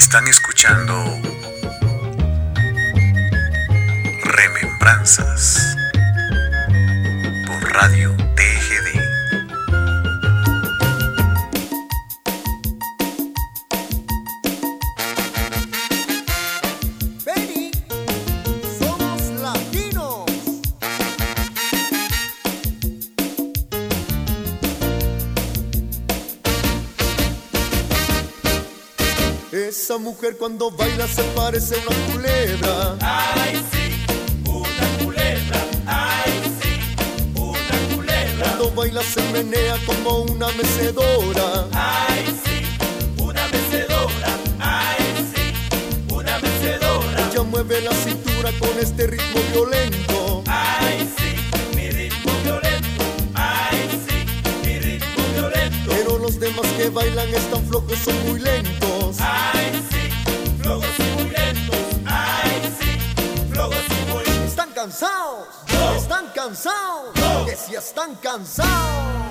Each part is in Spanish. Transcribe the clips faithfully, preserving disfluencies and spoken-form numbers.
Están escuchando Remembranzas por Radio T G D. Benny, somos latinos. Esa mujer cuando baila se parece a una culebra. Ay, sí, una culebra. Ay, sí, una culebra. Cuando baila se menea como una mecedora. Ay, sí, una mecedora. Ay, sí, una mecedora. Ella mueve la cintura con este ritmo violento. Ay, sí, mi ritmo violento. Ay, sí, mi ritmo violento. Pero los demás que bailan están flojos, son muy lentos. Ay, sí, flojos y muy lentos. Ay, sí, flojos y muy lentos. Están cansados, No. están cansados, No. que si están cansados.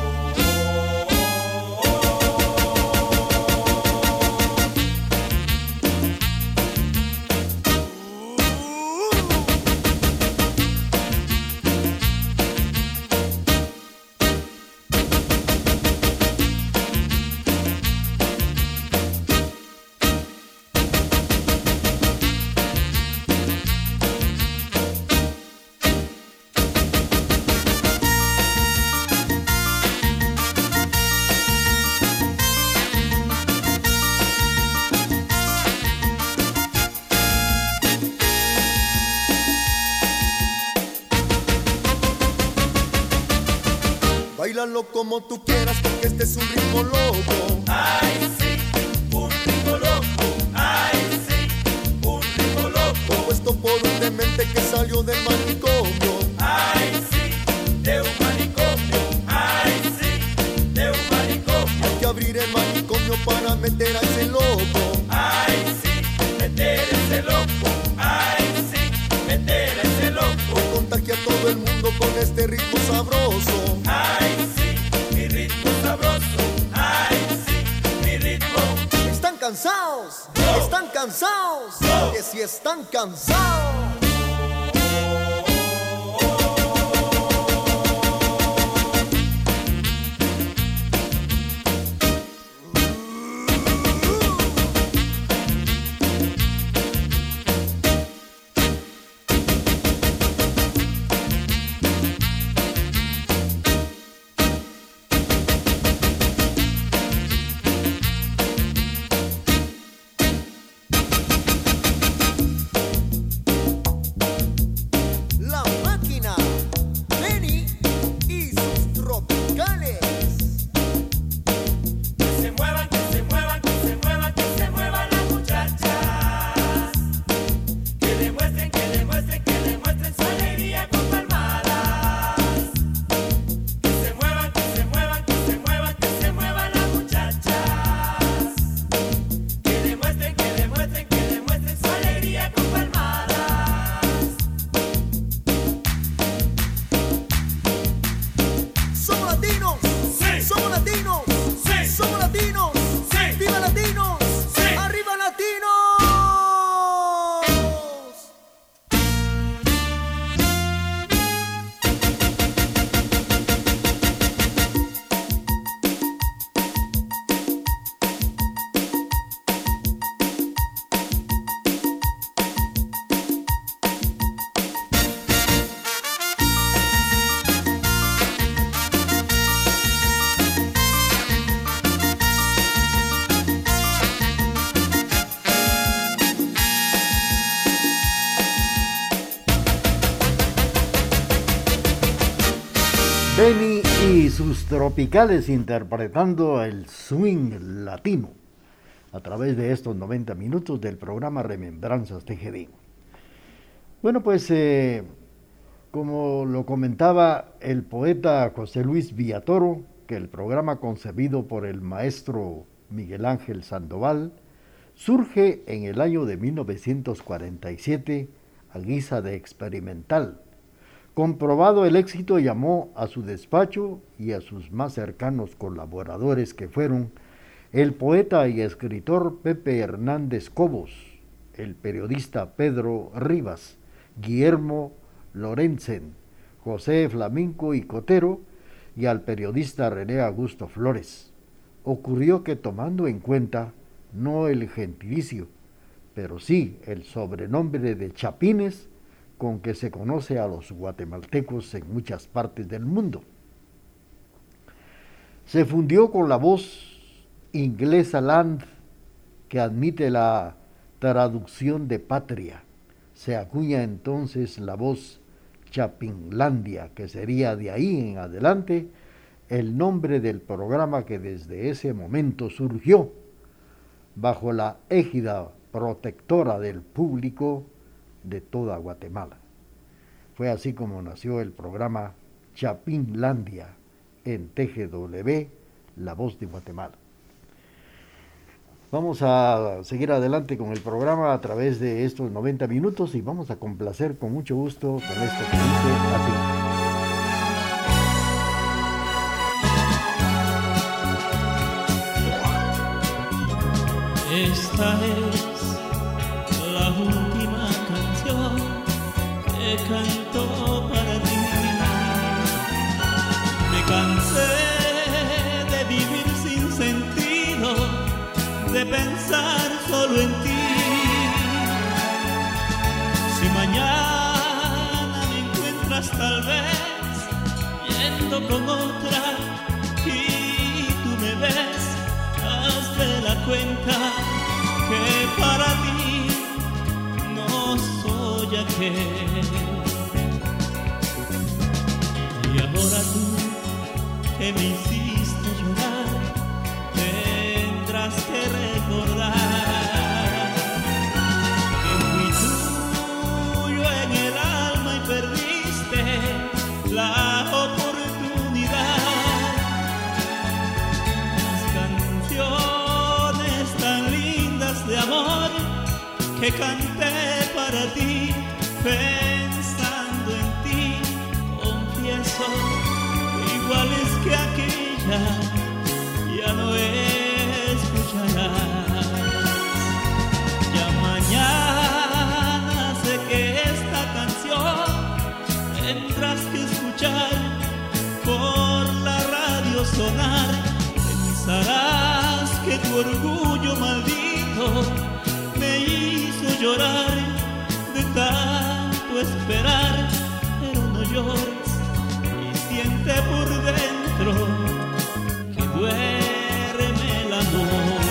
Báilalo como tú quieras porque este es un ritmo loco. Ay, sí, un ritmo loco. Ay, sí, un ritmo loco. Compuesto por un demente que salió del manicomio. Ay, sí, de un manicomio. Ay, sí, de un manicomio. Hay que abrir el manicomio para meter a ese loco. Ay, sí, meter ese loco. Ay, sí, meter ese loco. Que contagia a todo el mundo con este ritmo sabroso. Ay, sí, mi ritmo sabroso. Ay, sí, mi ritmo. ¿Están cansados? No. ¿Están cansados? No. Que si están cansados. La máquina, Benny y sus tropicales. Que se muevan, que se muevan, que se muevan, que se muevan las muchachas. Que demuestren, que demuestren, que demuestren su alegría con palmadas. Que se muevan, que se muevan, que se muevan, que se muevan las muchachas. Que demuestren, que demuestren, que demuestren su alegría con palmadas. Somos latinos, Sí. somos latinos, Sí. somos latinos, Sí. viva latinos, Sí. arriba latinos. Benny y sus tropicales interpretando el swing latino a través de estos noventa minutos del programa Remembranzas T G D. Bueno, pues eh, como lo comentaba el poeta José Luis Villatoro, que el programa concebido por el maestro Miguel Ángel Sandoval surge en el año de mil novecientos cuarenta y siete a guisa de experimental. Comprobado el éxito, llamó a su despacho y a sus más cercanos colaboradores, que fueron el poeta y escritor Pepe Hernández Cobos, el periodista Pedro Rivas, Guillermo Lorenzen, José Flamenco y Cotero, y al periodista René Augusto Flores. Ocurrió que, tomando en cuenta no el gentilicio, pero sí el sobrenombre de Chapines, con que se conoce a los guatemaltecos en muchas partes del mundo, se fundió con la voz inglesa land, que admite la traducción de patria. Se acuña entonces la voz Chapinlandia, que sería de ahí en adelante el nombre del programa que desde ese momento surgió bajo la égida protectora del público de toda Guatemala. Fue así como nació el programa Chapinlandia en T G W, La Voz de Guatemala. Vamos a seguir adelante con el programa a través de estos noventa minutos y vamos a complacer con mucho gusto con esto que dice así. Esta es la última canción que canto para ti. Me cansé de vivir sin sentido, de pensar solo en ti. Si mañana me encuentras tal vez yendo con otra y tú me ves, haz de la cuenta que para ti no soy aquel. Y ahora tú que me hiciste llorar, tendrás que recordar que fui tuyo en el alma y perdiste la oportunidad. Las canciones tan lindas de amor que canté para ti, pensando en ti, confieso, iguales que aquella, ya no escucharás. Ya mañana sé que esta canción tendrás que escuchar por la radio sonar. Pensarás que tu orgullo maldito me hizo llorar de tanto esperar, pero no llores y siente por dentro que duerme el amor.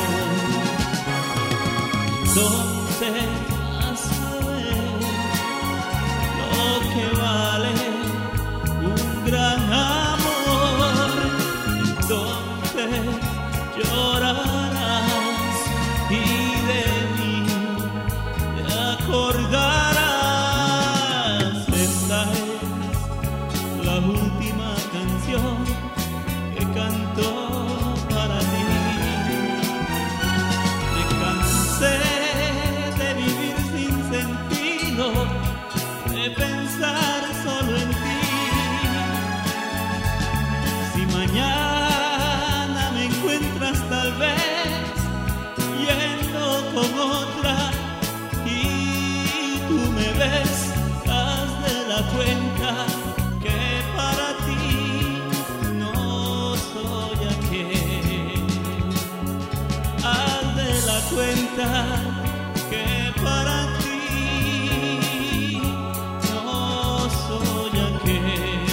Entonces vas a ver lo que vale un gran amor. Entonces llorarás y de mí te acordarás. Esta es la última canción que cantó para ti. Me cansé de vivir sin sentido, de pensar solo en ti. Si mañana me encuentras tal vez yendo con otra y tú me ves, haz de la cuenta que para ti no soy aquel. Haz de la cuenta que para ti no soy aquel.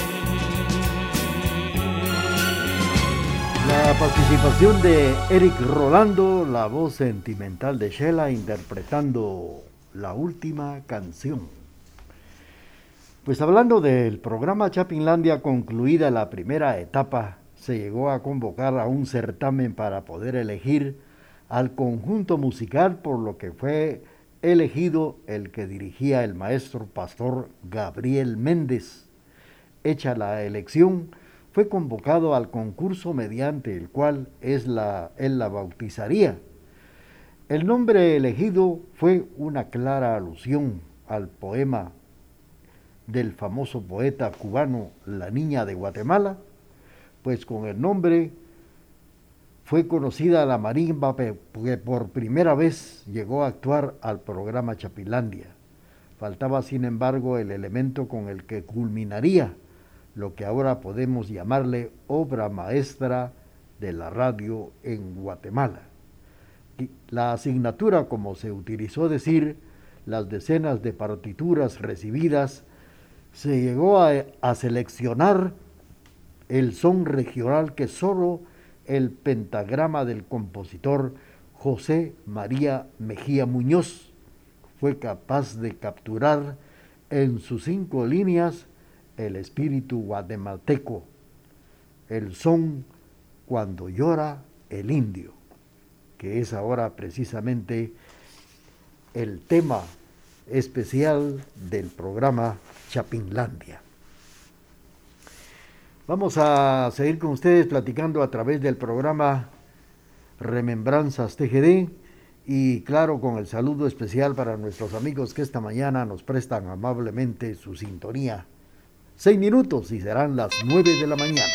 La participación de Eric Rolando, la voz sentimental de Shela, interpretando la última canción. Pues hablando del programa Chapinlandia, concluida la primera etapa, se llegó a convocar a un certamen para poder elegir al conjunto musical, por lo que fue elegido el que dirigía el maestro pastor Gabriel Méndez. Hecha la elección, fue convocado al concurso mediante el cual es la, él la bautizaría. El nombre elegido fue una clara alusión al poema del famoso poeta cubano La Niña de Guatemala, pues con el nombre fue conocida la marimba que por primera vez llegó a actuar al programa Chapinlandia. Faltaba, sin embargo, el elemento con el que culminaría lo que ahora podemos llamarle obra maestra de la radio en Guatemala. La asignatura, como se utilizó decir, las decenas de partituras recibidas, se llegó a, a seleccionar el son regional que solo el pentagrama del compositor José María Mejía Muñoz fue capaz de capturar en sus cinco líneas el espíritu guatemalteco, el son Cuando llora el indio, que es ahora precisamente el tema especial del programa Chapinlandia. Vamos a seguir con ustedes platicando a través del programa Remembranzas T G D y claro, con el saludo especial para nuestros amigos que esta mañana nos prestan amablemente su sintonía. Seis minutos y serán las nueve de la mañana.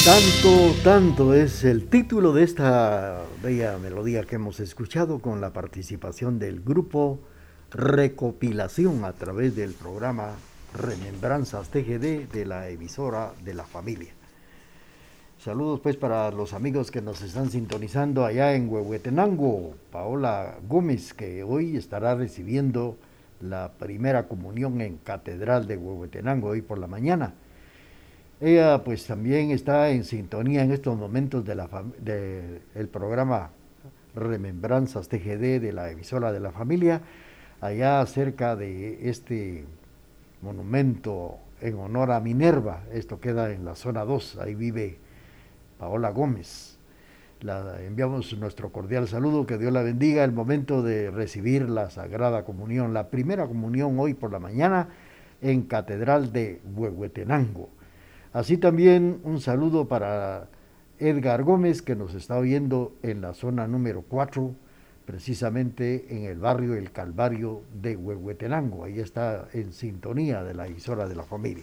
Tanto, tanto es el título de esta bella melodía que hemos escuchado con la participación del grupo Recopilación a través del programa Remembranzas T G D de la emisora de la familia. Saludos pues para los amigos que nos están sintonizando allá en Huehuetenango. Paola Gómez, que hoy estará recibiendo la primera comunión en Catedral de Huehuetenango hoy por la mañana. Ella pues también está en sintonía en estos momentos de la de el programa Remembranzas T G D de la emisora de la familia, allá cerca de este monumento en honor a Minerva. Esto queda en la zona dos, ahí vive Paola Gómez. La enviamos nuestro cordial saludo, que Dios la bendiga. El momento de recibir la Sagrada Comunión, la primera comunión hoy por la mañana en Catedral de Huehuetenango. Así también un saludo para Edgar Gómez, que nos está oyendo en la zona número cuatro, precisamente en el barrio El Calvario de Huehuetenango. Ahí está en sintonía de la emisora de la familia.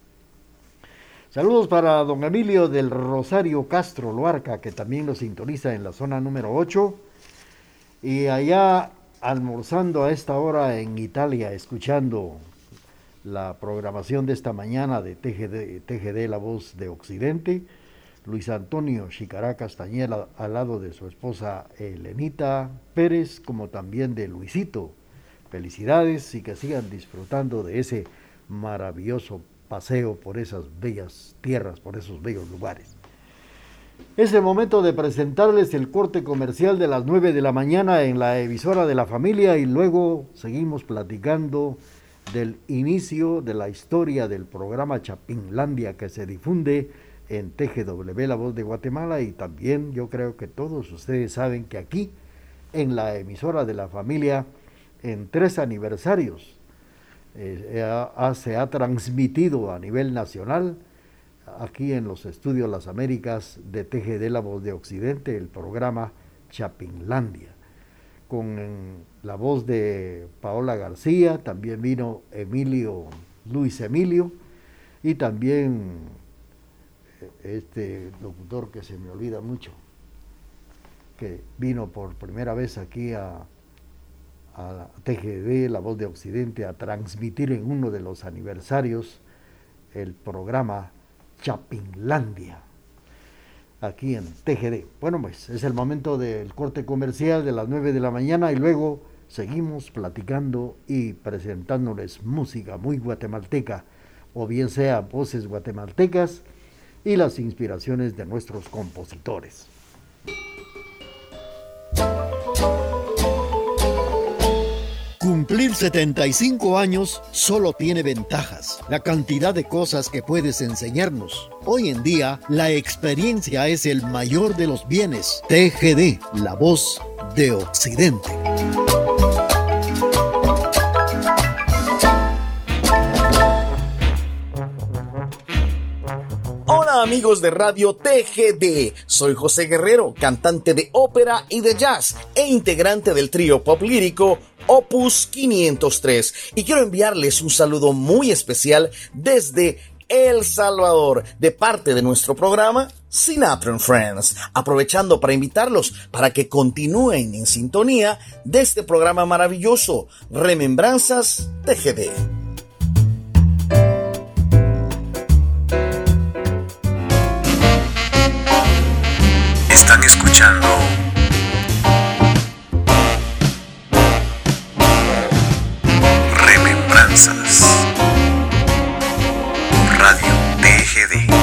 Saludos para don Emilio del Rosario Castro Loarca, que también nos sintoniza en la zona número ocho. Y allá almorzando a esta hora en Italia, escuchando la programación de esta mañana de T G D, T G D La Voz de Occidente, Luis Antonio Chicará Castañeda al lado de su esposa Elenita Pérez, como también de Luisito. Felicidades y que sigan disfrutando de ese maravilloso paseo por esas bellas tierras, por esos bellos lugares. Es el momento de presentarles el corte comercial de las nueve de la mañana en la emisora de la familia y luego seguimos platicando del inicio de la historia del programa Chapinlandia que se difunde en T G W La Voz de Guatemala, y también yo creo que todos ustedes saben que aquí en la emisora de la familia en tres aniversarios eh, ha, se ha transmitido a nivel nacional aquí en los estudios Las Américas de T G D La Voz de Occidente el programa Chapinlandia, con la voz de Paola García. También vino Emilio, Luis Emilio, y también este locutor que se me olvida mucho, que vino por primera vez aquí a, a T G D, La Voz de Occidente, a transmitir en uno de los aniversarios el programa Chapinlandia, aquí en T G D. Bueno, pues es el momento del corte comercial de las nueve de la mañana y luego seguimos platicando y presentándoles música muy guatemalteca, o bien sea voces guatemaltecas y las inspiraciones de nuestros compositores. Cumplir setenta y cinco años solo tiene ventajas. La cantidad de cosas que puedes enseñarnos. Hoy en día, la experiencia es el mayor de los bienes. T G D, La Voz de Occidente. Hola amigos de Radio T G D, soy José Guerrero, cantante de ópera y de jazz e integrante del trío pop lírico Opus quinientos tres, y quiero enviarles un saludo muy especial desde El Salvador, de parte de nuestro programa Sinatra and Friends, aprovechando para invitarlos para que continúen en sintonía de este programa maravilloso, Remembranzas T G D. Están escuchando Remembranzas por Radio T G D.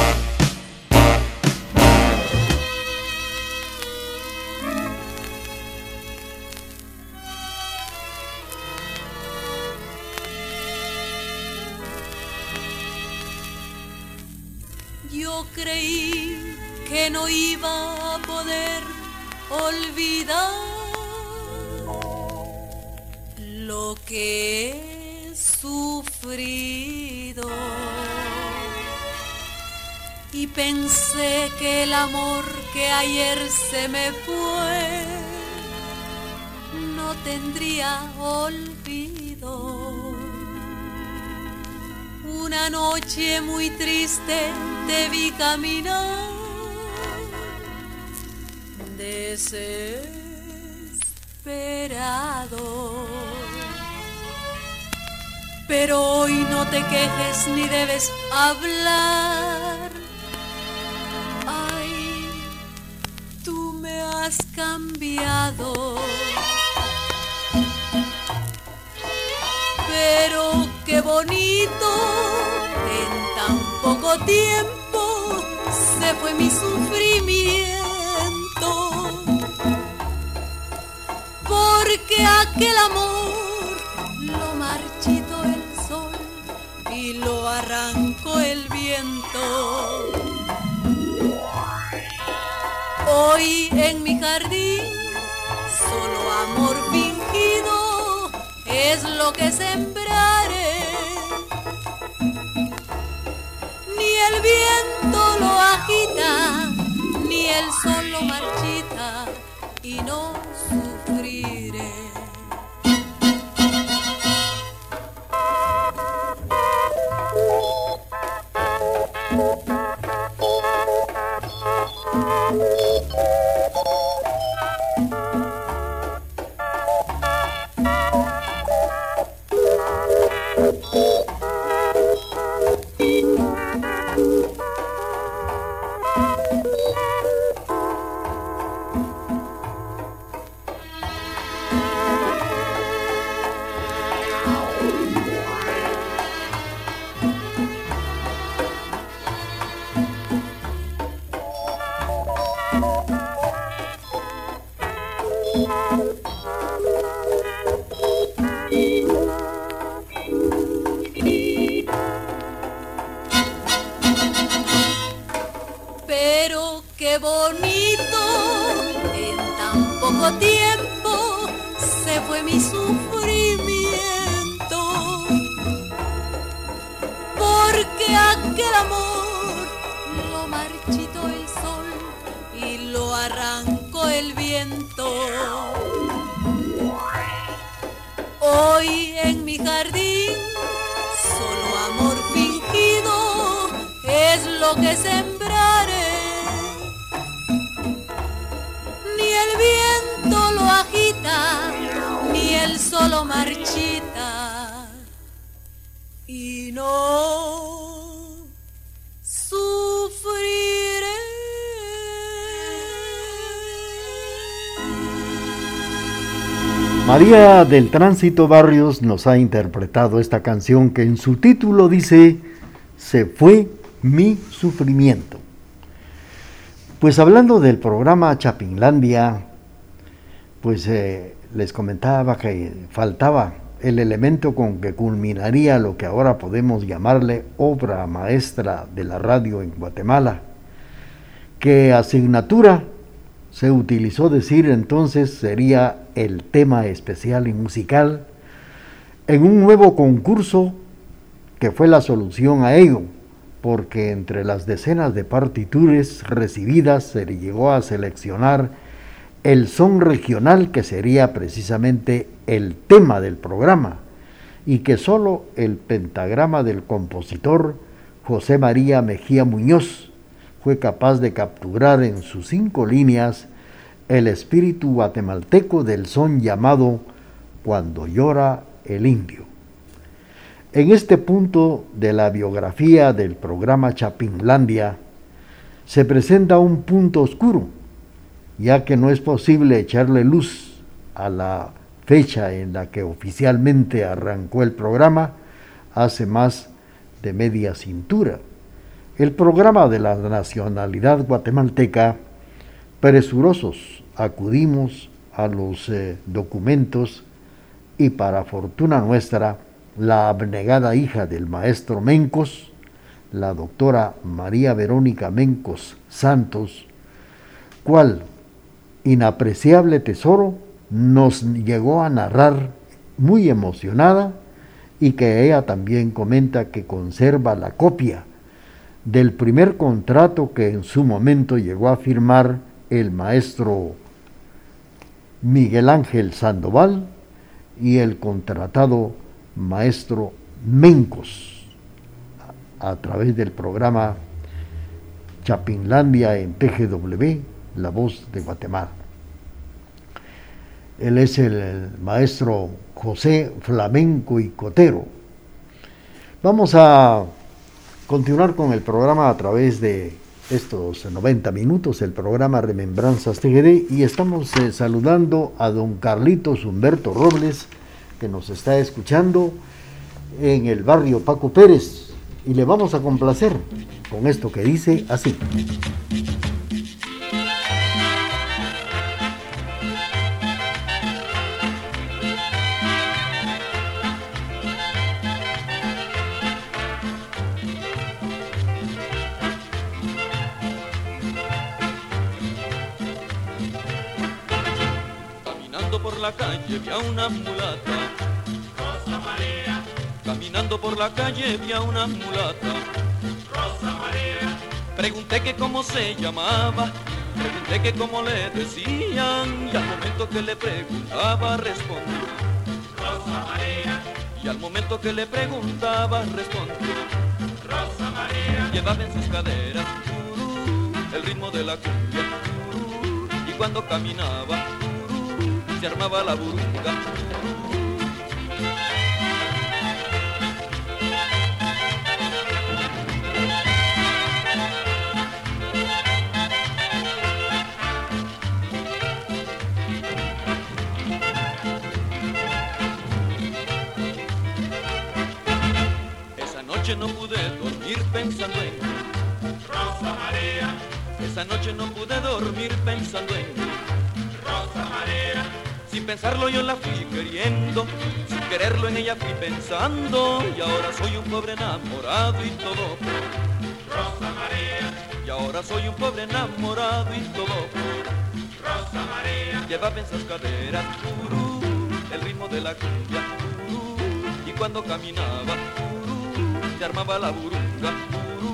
Yo creí que no iba a poder olvidar lo que he sufrido, y pensé que el amor que ayer se me fue no tendría olvido. Una noche muy triste te vi caminar desesperado. Pero hoy no te quejes ni debes hablar. Ay, tú me has cambiado. Pero qué bonito, en tan poco tiempo se fue mi sufrimiento. Porque aquel amor lo marchitó el sol y lo arrancó el viento. Hoy en mi jardín solo amor fingido es lo que sembraré. Ni el viento lo agita, ni el sol lo marchita, y no sufriré. Pero qué bonito, en tan poco tiempo se fue mi sufrimiento. Porque aquel amor lo marchitó el sol y lo arrancó el viento. Hoy en mi jardín solo amor fingido es lo que sembraré. Ni el viento lo agita, ni el sol lo marchita, y no sufriré. María del Tránsito Barrios nos ha interpretado esta canción que en su título dice Se fue mi sufrimiento. Pues hablando del programa Chapinlandia, pues eh, les comentaba que faltaba el elemento con que culminaría lo que ahora podemos llamarle obra maestra de la radio en Guatemala, que asignatura se utilizó decir entonces sería el tema especial y musical en un nuevo concurso que fue la solución a ello, porque entre las decenas de partituras recibidas se le llegó a seleccionar el son regional que sería precisamente el tema del programa y que solo el pentagrama del compositor José María Mejía Muñoz fue capaz de capturar en sus cinco líneas el espíritu guatemalteco del son llamado Cuando llora el indio. En este punto de la biografía del programa Chapinlandia se presenta un punto oscuro, ya que no es posible echarle luz a la fecha en la que oficialmente arrancó el programa hace más de media cintura. El programa de la nacionalidad guatemalteca, presurosos acudimos a los eh, documentos y para fortuna nuestra, la abnegada hija del maestro Mencos, la doctora María Verónica Mencos Santos, cual inapreciable tesoro nos llegó a narrar muy emocionada y que ella también comenta que conserva la copia del primer contrato que en su momento llegó a firmar el maestro Miguel Ángel Sandoval y el contratado maestro Mencos a, a través del programa Chapinlandia en T G W, La Voz de Guatemala. Él es el, el maestro José Flamenco y Cotero. Vamos a continuar con el programa a través de estos noventa minutos, el programa Remembranzas T G D, y estamos eh, saludando a don Carlitos Humberto Robles, que nos está escuchando en el barrio Paco Pérez, y le vamos a complacer con esto que dice así. Por la calle vi a una mulata, Rosa María, caminando por la calle vi a una mulata, Rosa María, pregunté que cómo se llamaba, pregunté que cómo le decían, y al momento que le preguntaba respondió, Rosa María, y al momento que le preguntaba respondió, Rosa María, llevaba en sus caderas turú, el ritmo de la cumbia, turú, y cuando caminaba se armaba la burunga. Esa noche no pude dormir pensando en Rosa María, esa noche no pude dormir pensando en Rosa María, sin pensarlo yo la fui queriendo, sin quererlo en ella fui pensando, y ahora soy un pobre enamorado y todo por Rosa María, y ahora soy un pobre enamorado y todo por Rosa María, llevaba en sus caderas turú, el ritmo de la cumbia, turú, y cuando caminaba turú, se armaba la burunga, turú.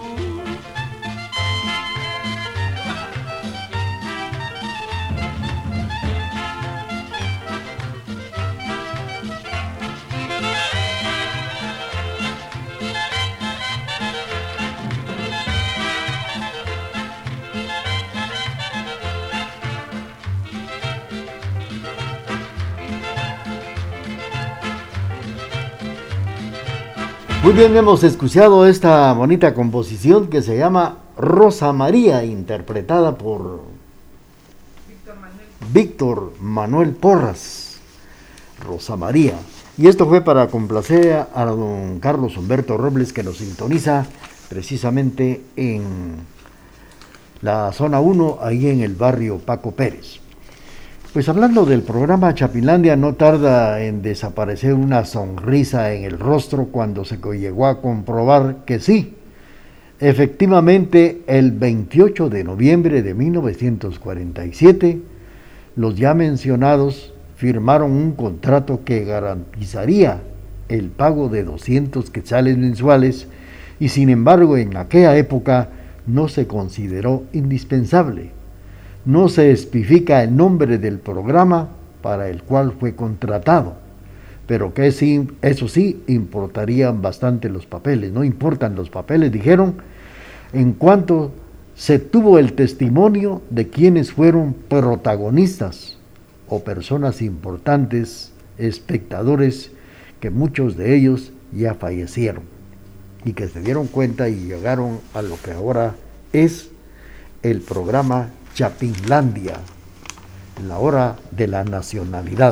Muy bien, hemos escuchado esta bonita composición que se llama Rosa María, interpretada por Víctor Manuel, Víctor Manuel Porras. Rosa María. Y esto fue para complacer a don Carlos Humberto Robles, que nos sintoniza precisamente en la zona uno, ahí en el barrio Paco Pérez. Pues hablando del programa Chapinlandia, no tarda en desaparecer una sonrisa en el rostro cuando se llegó a comprobar que sí, efectivamente el veintiocho de noviembre de mil novecientos cuarenta y siete, los ya mencionados firmaron un contrato que garantizaría el pago de doscientos quetzales mensuales, y sin embargo en aquella época no se consideró indispensable. No se especifica el nombre del programa para el cual fue contratado, pero que sí, eso sí, importarían bastante los papeles. No importan los papeles, dijeron, en cuanto se tuvo el testimonio de quienes fueron protagonistas o personas importantes, espectadores, que muchos de ellos ya fallecieron y que se dieron cuenta y llegaron a lo que ahora es el programa Chapinlandia, la hora de la nacionalidad.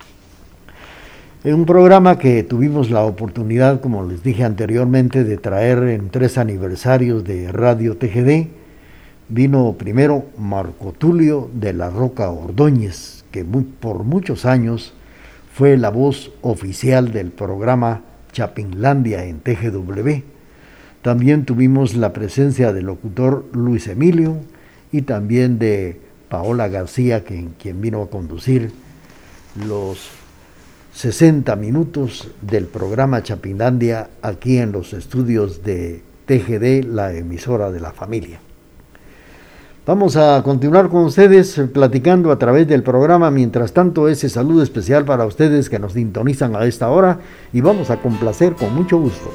En un programa que tuvimos la oportunidad, como les dije anteriormente, de traer en tres aniversarios de Radio T G D, vino primero Marco Tulio de la Roca Ordóñez, que muy, por muchos años fue la voz oficial del programa Chapinlandia en T G W. También tuvimos la presencia del locutor Luis Emilio y también de Paola García, quien, quien vino a conducir los sesenta minutos del programa Chapinlandia aquí en los estudios de T G D, la emisora de la familia. Vamos a continuar con ustedes platicando a través del programa. Mientras tanto, ese saludo especial para ustedes que nos sintonizan a esta hora, y vamos a complacer con mucho gusto.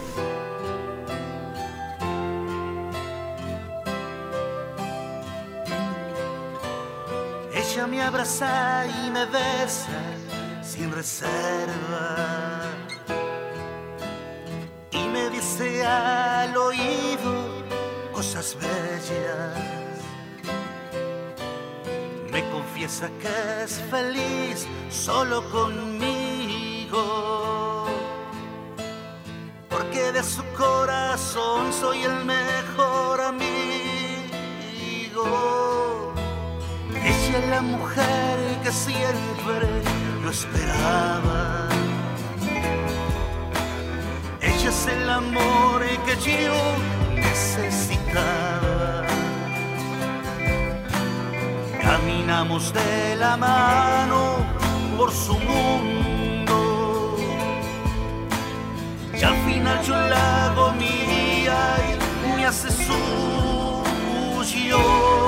Déjame abrazar y me besa sin reserva y me dice al oído cosas bellas. Me confiesa que es feliz solo conmigo, porque de su corazón soy el mejor amigo. Ella es la mujer que siempre yo esperaba. Ella es el amor que yo necesitaba. Caminamos de la mano por su mundo y al final yo la hago mía y me hace suyo.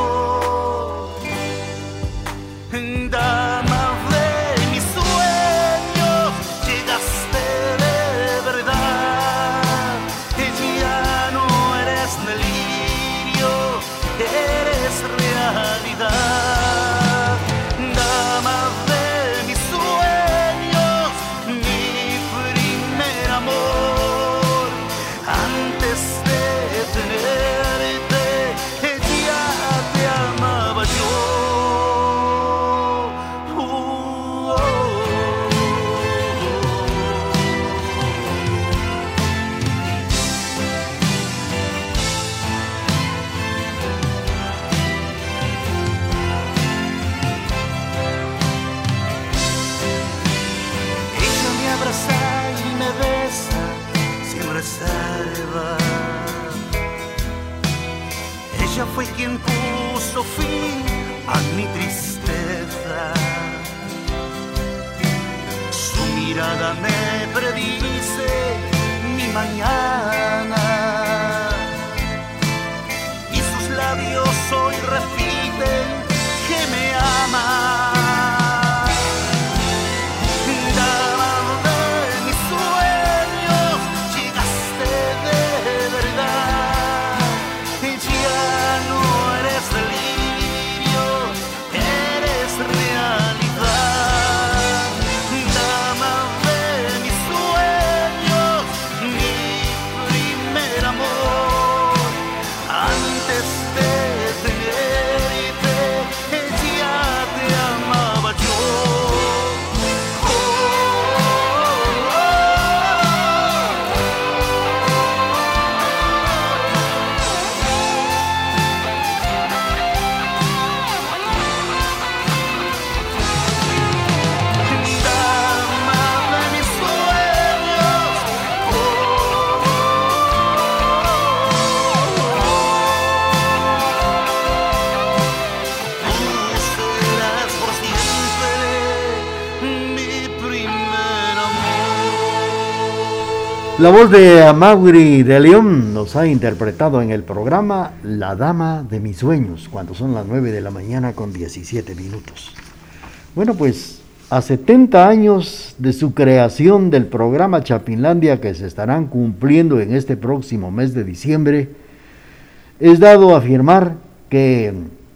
Dama de mis sueños, llegaste de verdad. Ya no eres delirio, eres realidad. Dama de mis sueños, mi primer amor. Antes de tenerte, ya te amaba yo. Ella fue quien puso fin a mi tristeza. Su mirada me predice mi mañana y sus labios hoy repiten que me ama. La voz de Amaury de León nos ha interpretado en el programa La Dama de mis sueños, cuando son las nueve de la mañana con diecisiete minutos. Bueno, pues a setenta años de su creación del programa Chapinlandia, que se estarán cumpliendo en este próximo mes de diciembre, es dado afirmar que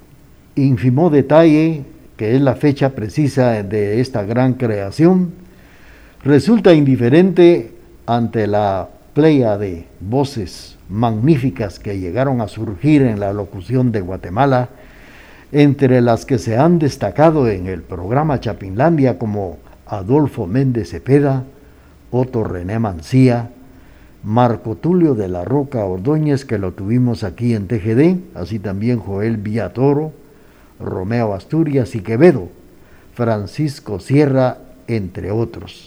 ínfimo detalle, que es la fecha precisa de esta gran creación, resulta indiferente ante la playa de voces magníficas que llegaron a surgir en la locución de Guatemala, entre las que se han destacado en el programa Chapinlandia como Adolfo Méndez Cepeda, Otto René Mancía, Marco Tulio de la Roca Ordóñez, que lo tuvimos aquí en T G D, así también Joel Villatoro, Romeo Asturias y Quevedo, Francisco Sierra, entre otros.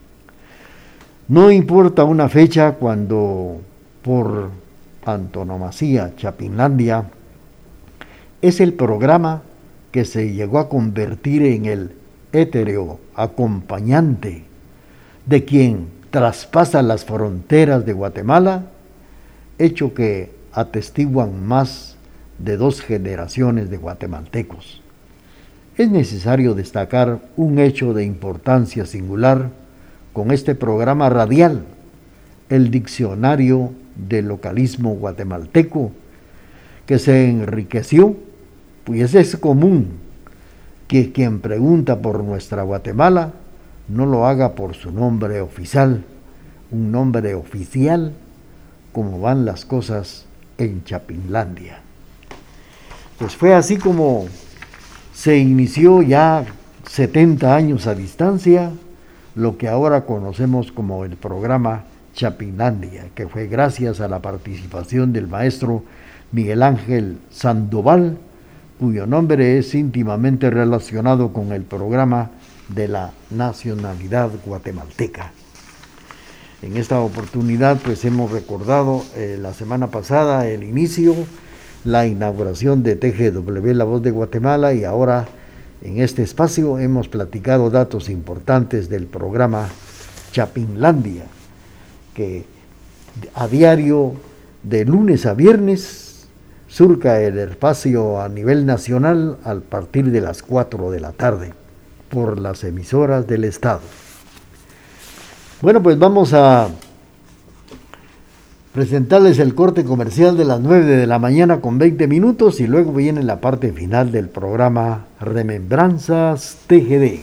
No importa una fecha cuando, por antonomasia, Chapinlandia es el programa que se llegó a convertir en el etéreo acompañante de quien traspasa las fronteras de Guatemala, hecho que atestiguan más de dos generaciones de guatemaltecos. Es necesario destacar un hecho de importancia singular con este programa radial, el Diccionario del Localismo Guatemalteco, que se enriqueció, pues es común que quien pregunta por nuestra Guatemala no lo haga por su nombre oficial, un nombre oficial, como van las cosas en Chapinlandia. Pues fue así como se inició ya setenta años a distancia lo que ahora conocemos como el programa Chapinlandia, que fue gracias a la participación del maestro Miguel Ángel Sandoval, cuyo nombre es íntimamente relacionado con el programa de la nacionalidad guatemalteca. En esta oportunidad pues hemos recordado eh, la semana pasada el inicio, la inauguración de T G W La Voz de Guatemala, y ahora en este espacio hemos platicado datos importantes del programa Chapinlandia, que a diario de lunes a viernes surca el espacio a nivel nacional a partir de las cuatro de la tarde por las emisoras del estado. Bueno, pues vamos a presentarles el corte comercial de las nueve de la mañana con veinte minutos y luego viene la parte final del programa Remembranzas T G D.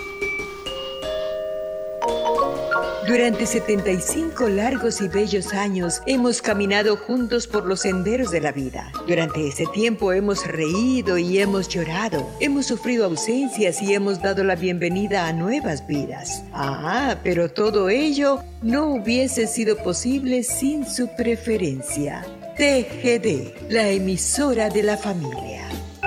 Durante setenta y cinco largos y bellos años hemos caminado juntos por los senderos de la vida. Durante ese tiempo hemos reído y hemos llorado, hemos sufrido ausencias y hemos dado la bienvenida a nuevas vidas. Ah, pero todo ello no hubiese sido posible sin su preferencia. T G D, la emisora de la familia.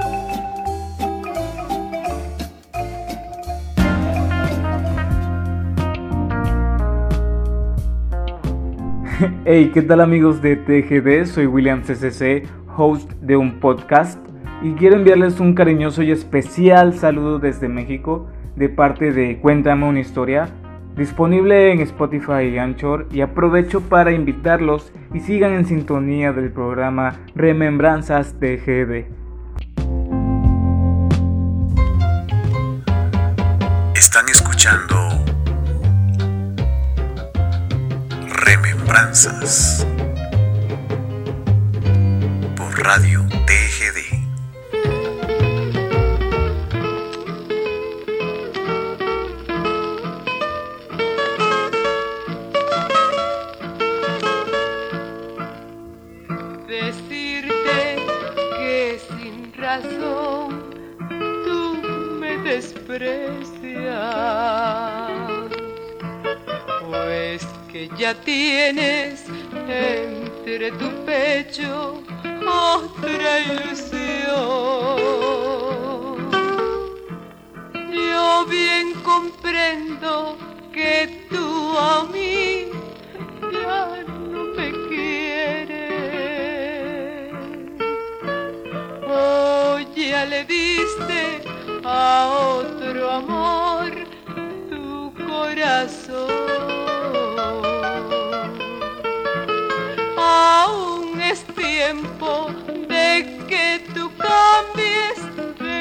Hey, ¿qué tal amigos de T G D? Soy William C C C, host de un podcast, y quiero enviarles un cariñoso y especial saludo desde México de parte de Cuéntame una historia, disponible en Spotify y Anchor, y aprovecho para invitarlos y sigan en sintonía del programa Remembranzas T G D. Están escuchando Remembranzas por Radio T G D. Decirte que sin razón tú me desprecias, pues que ya tienes entre tu pecho otra ilusión. Yo bien comprendo que tú a mí ya no me quieres. Oh, ya le diste a otro amor tu corazón. Aún es tiempo de que tú cambies de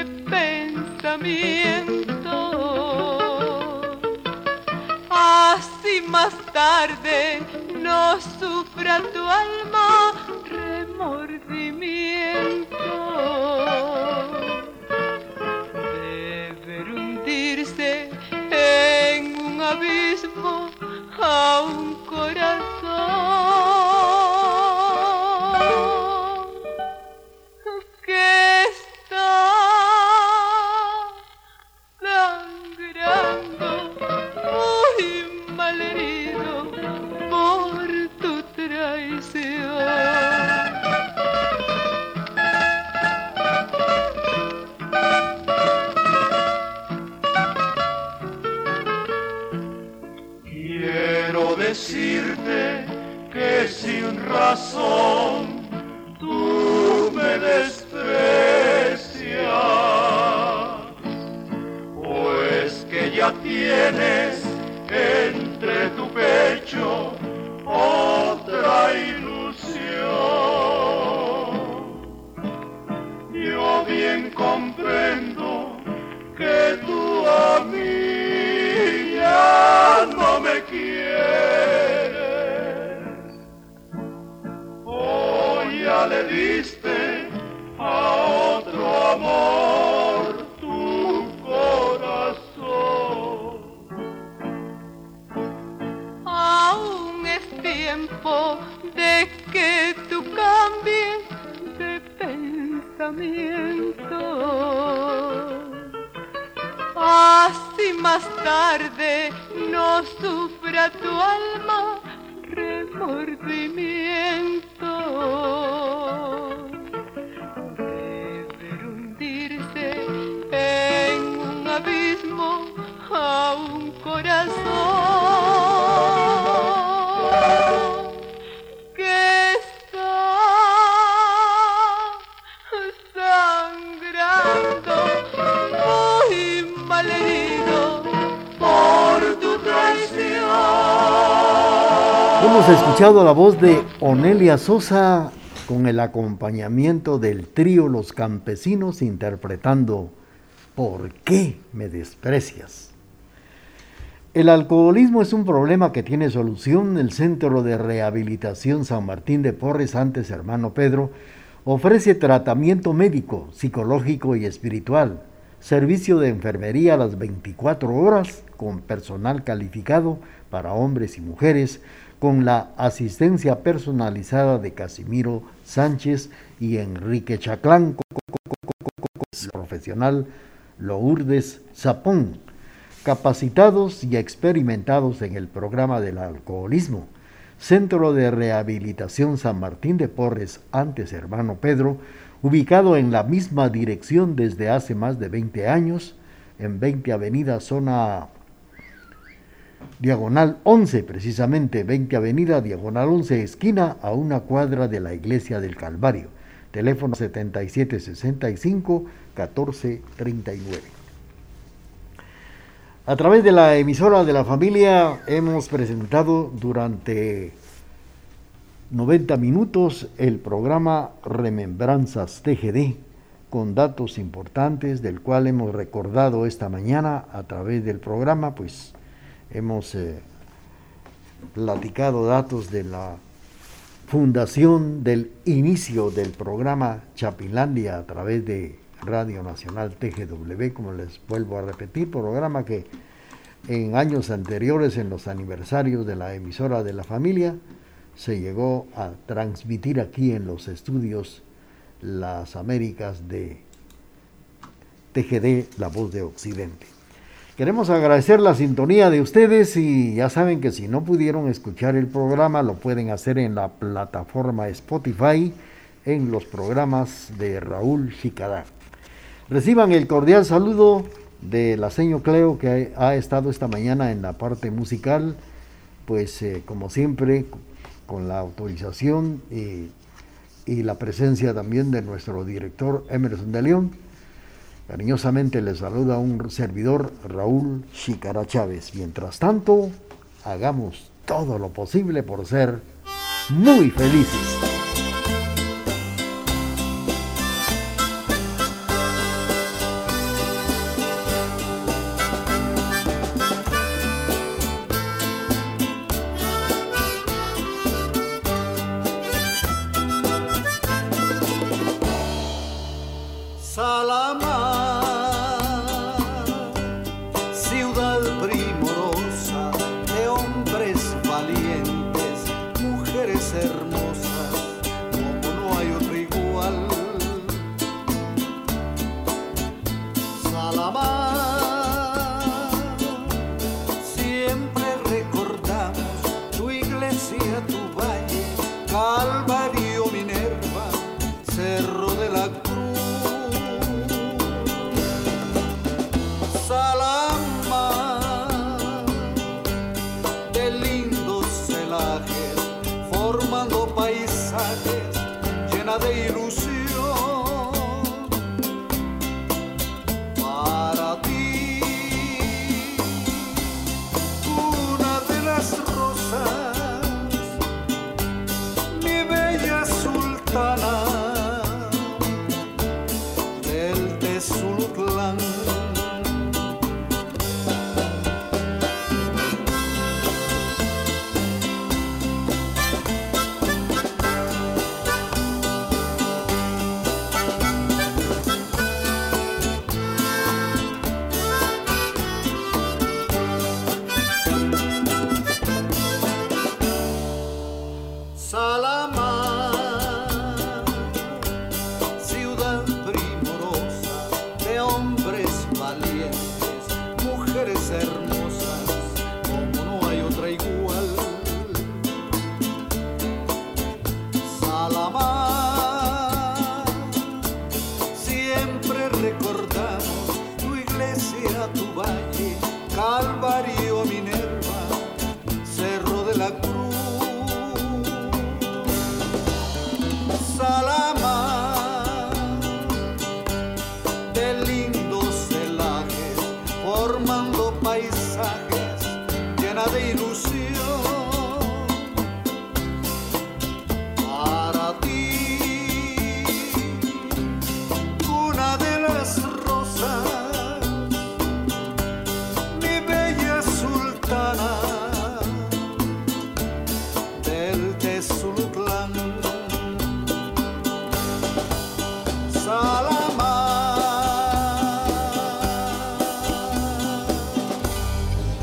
pensamiento, así más tarde no sufra tu alma remordimiento. Debe hundirse en un abismo a un corazón que está sangrando, muy malherido por tu traición. Quiero decirte que sin razón tú me desprecias, pues que ya tienes entre tu pecho otra ilusión. Yo bien comprendo que tú a mí ya no me quieres. Oh, ya le diste a otro amor tu tiempo de que tú cambies de pensamiento. Así más tarde no sufra tu alma remordimiento. Debe hundirse en un abismo a un corazón que está sangrando, muy malherido por tu traición. Hemos escuchado la voz de Onelia Sosa con el acompañamiento del trío Los Campesinos interpretando ¿Por qué me desprecias? El alcoholismo es un problema que tiene solución. El Centro de Rehabilitación San Martín de Porres, antes Hermano Pedro, ofrece tratamiento médico, psicológico y espiritual, servicio de enfermería a las veinticuatro horas con personal calificado para hombres y mujeres, con la asistencia personalizada de Casimiro Sánchez y Enrique Chaclán, profesional Lourdes Zapón, capacitados y experimentados en el programa del alcoholismo. Centro de Rehabilitación San Martín de Porres, antes Hermano Pedro, ubicado en la misma dirección desde hace más de veinte años, en veinte Avenida, zona Diagonal once, precisamente veinte Avenida, Diagonal once, esquina a una cuadra de la Iglesia del Calvario. Teléfono setenta y siete sesenta y cinco, catorce treinta y nueve. A través de la emisora de la familia hemos presentado durante noventa minutos el programa Remembranzas T G D, con datos importantes del cual hemos recordado esta mañana a través del programa. Pues hemos eh, platicado datos de la fundación, del inicio del programa Chapinlandia a través de Radio Nacional T G W, como les vuelvo a repetir, programa que en años anteriores, en los aniversarios de la emisora de la familia, se llegó a transmitir aquí en los estudios Las Américas de T G D, La Voz de Occidente. Queremos agradecer la sintonía de ustedes y ya saben que si no pudieron escuchar el programa lo pueden hacer en la plataforma Spotify en los programas de Raúl Chicará. Reciban el cordial saludo de la señor Cleo, que ha estado esta mañana en la parte musical, pues eh, como siempre con la autorización y, y la presencia también de nuestro director Emerson de León. Cariñosamente les saluda un servidor, Raúl Chicará Chávez. Mientras tanto, hagamos todo lo posible por ser muy felices. Formando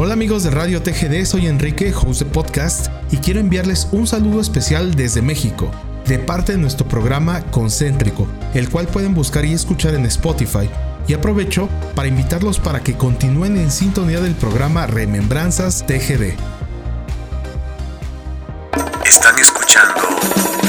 Hola amigos de Radio T G D, soy Enrique, host de podcast, y quiero enviarles un saludo especial desde México, de parte de nuestro programa Concéntrico, el cual pueden buscar y escuchar en Spotify. Y aprovecho para invitarlos para que continúen en sintonía del programa Remembranzas T G D. Están escuchando